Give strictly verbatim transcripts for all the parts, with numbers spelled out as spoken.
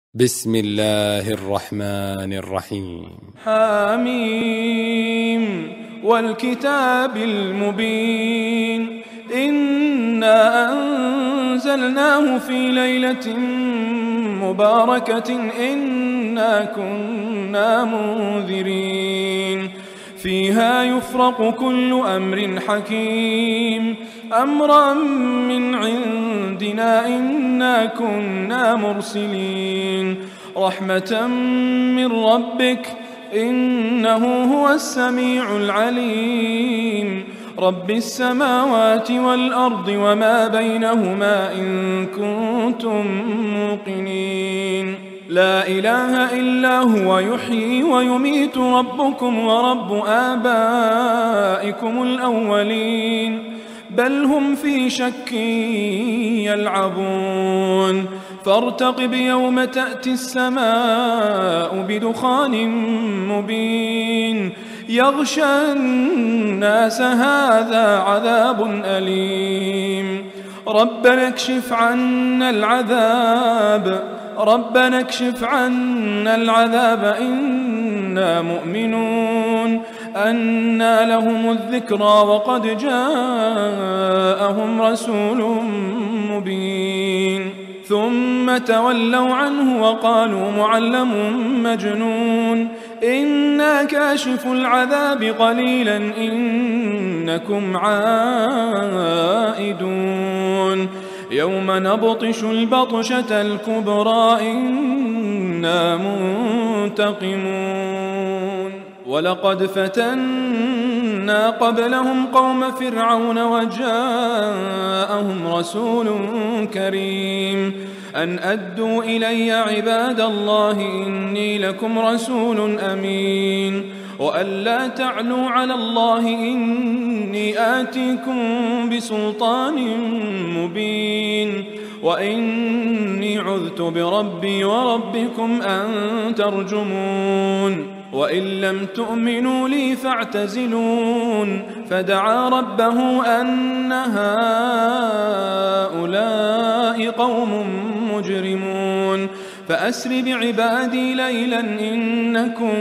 بسم الله الرحمن الرحيم. حميم والكتاب المبين إنا أنزلناه في ليلة مباركة إنا كنا منذرين فيها يفرق كل أمر حكيم أمرا من عندنا إنا كنا مرسلين رحمة من ربك إنه هو السميع العليم رب السماوات والأرض وما بينهما إن كنتم موقنين لا إله إلا هو يحيي ويميت ربكم ورب آبائكم الأولين بل هم في شك يلعبون فارتقب يوم تأتي السماء بدخان مبين يغشى الناس هذا عذاب أليم ربنا اكشف عنا العذاب ربنا اكشف عنا العذاب إنا مؤمنون أنى لهم الذكرى وقد جاءهم رسول مبين ثم تولوا عنه وقالوا معلم مجنون إنا كاشف العذاب قليلا إنكم عائدون يوم نبطش البطشة الكبرى إنا منتقمون ولقد فتنا قبلهم قوم فرعون وجاءهم رسول كريم أن أدوا إلي عباد الله إني لكم رسول أمين وأن لا تعلوا على الله إني آتيكم بسلطان مبين وإني عذت بربي وربكم أن ترجمون وإن لم تؤمنوا لي فاعتزلون فدعا ربه أن هؤلاء قوم مجرمون فأسر بعبادي ليلا إنكم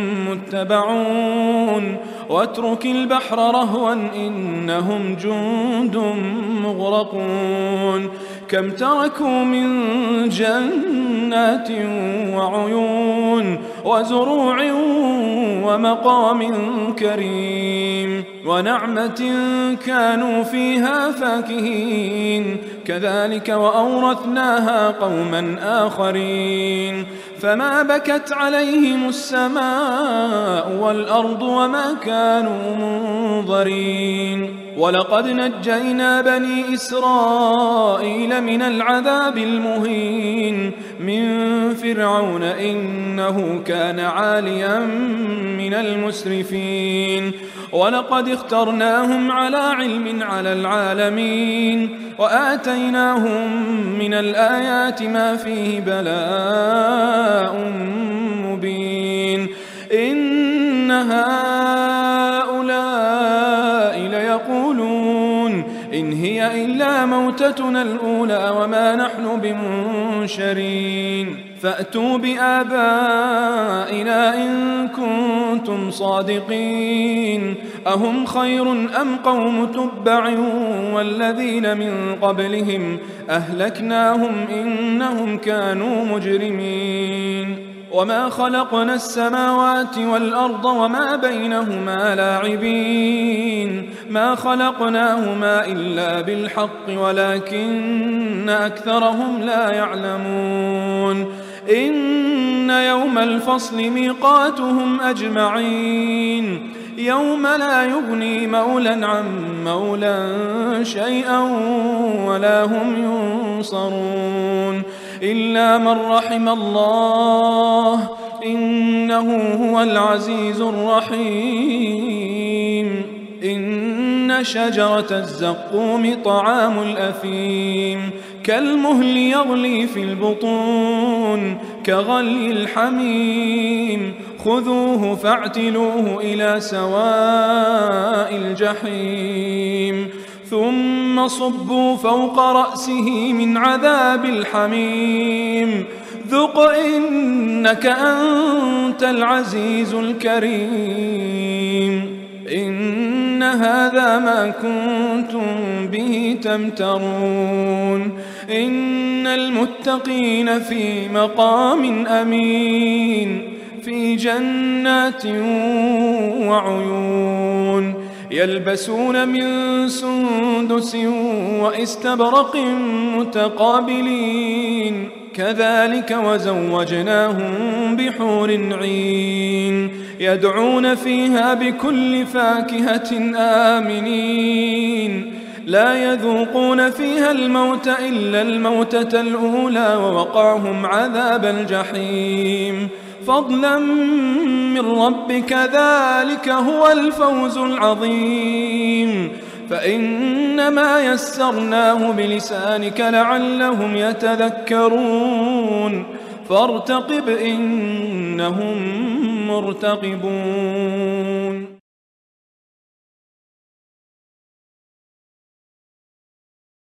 متبعون واترك البحر رهوا إنهم جند مغرقون كم تركوا من جنات وعيون وزروع ومقام كريم ونعمة كانوا فيها فاكهين كذلك وأورثناها قوما آخرين فما بكت عليهم السماء والأرض وما كانوا منظرين ولقد نجينا بني إسرائيل من العذاب المهين من فرعون إنه كان عاليا من المسرفين ولقد اخترناهم على علم على العالمين وآتيناهم من الآيات ما فيه بلاء مبين إن هؤلاء ليقولون إن هي إلا موتتنا الأولى وما نحن بمنشرين فأتوا بآبائنا إن كنتم صادقين أهم خير أم قوم تبع والذين من قبلهم أهلكناهم إنهم كانوا مجرمين وما خلقنا السماوات والأرض وما بينهما لاعبين ما خلقناهما إلا بالحق ولكن أكثرهم لا يعلمون إن يوم الفصل ميقاتهم أجمعين يوم لا يغني مولا عن مولا شيئا ولا هم ينصرون إلا من رحم الله إنه هو العزيز الرحيم إن شجرة الزقوم طعام الأثيم كالمهل يغلي في البطون كغلي الحميم خذوه فاعتلوه إلى سواء الجحيم ثم صبوا فوق رأسه من عذاب الحميم ذق وإنك أنت العزيز الكريم إن هذا ما كنتم به تمترون إن المتقين في مقام أمين في جنات وعيون يلبسون من سندس وإستبرق متقابلين كذلك وزوجناهم بحور عين يدعون فيها بكل فاكهة آمنين لا يذوقون فيها الموت إلا الموتة الأولى ووقعهم عذاب الجحيم فضلا من ربك ذلك هو الفوز العظيم فإنما يسرناه بلسانك لعلهم يتذكرون فارتقب إنهم مرتقبون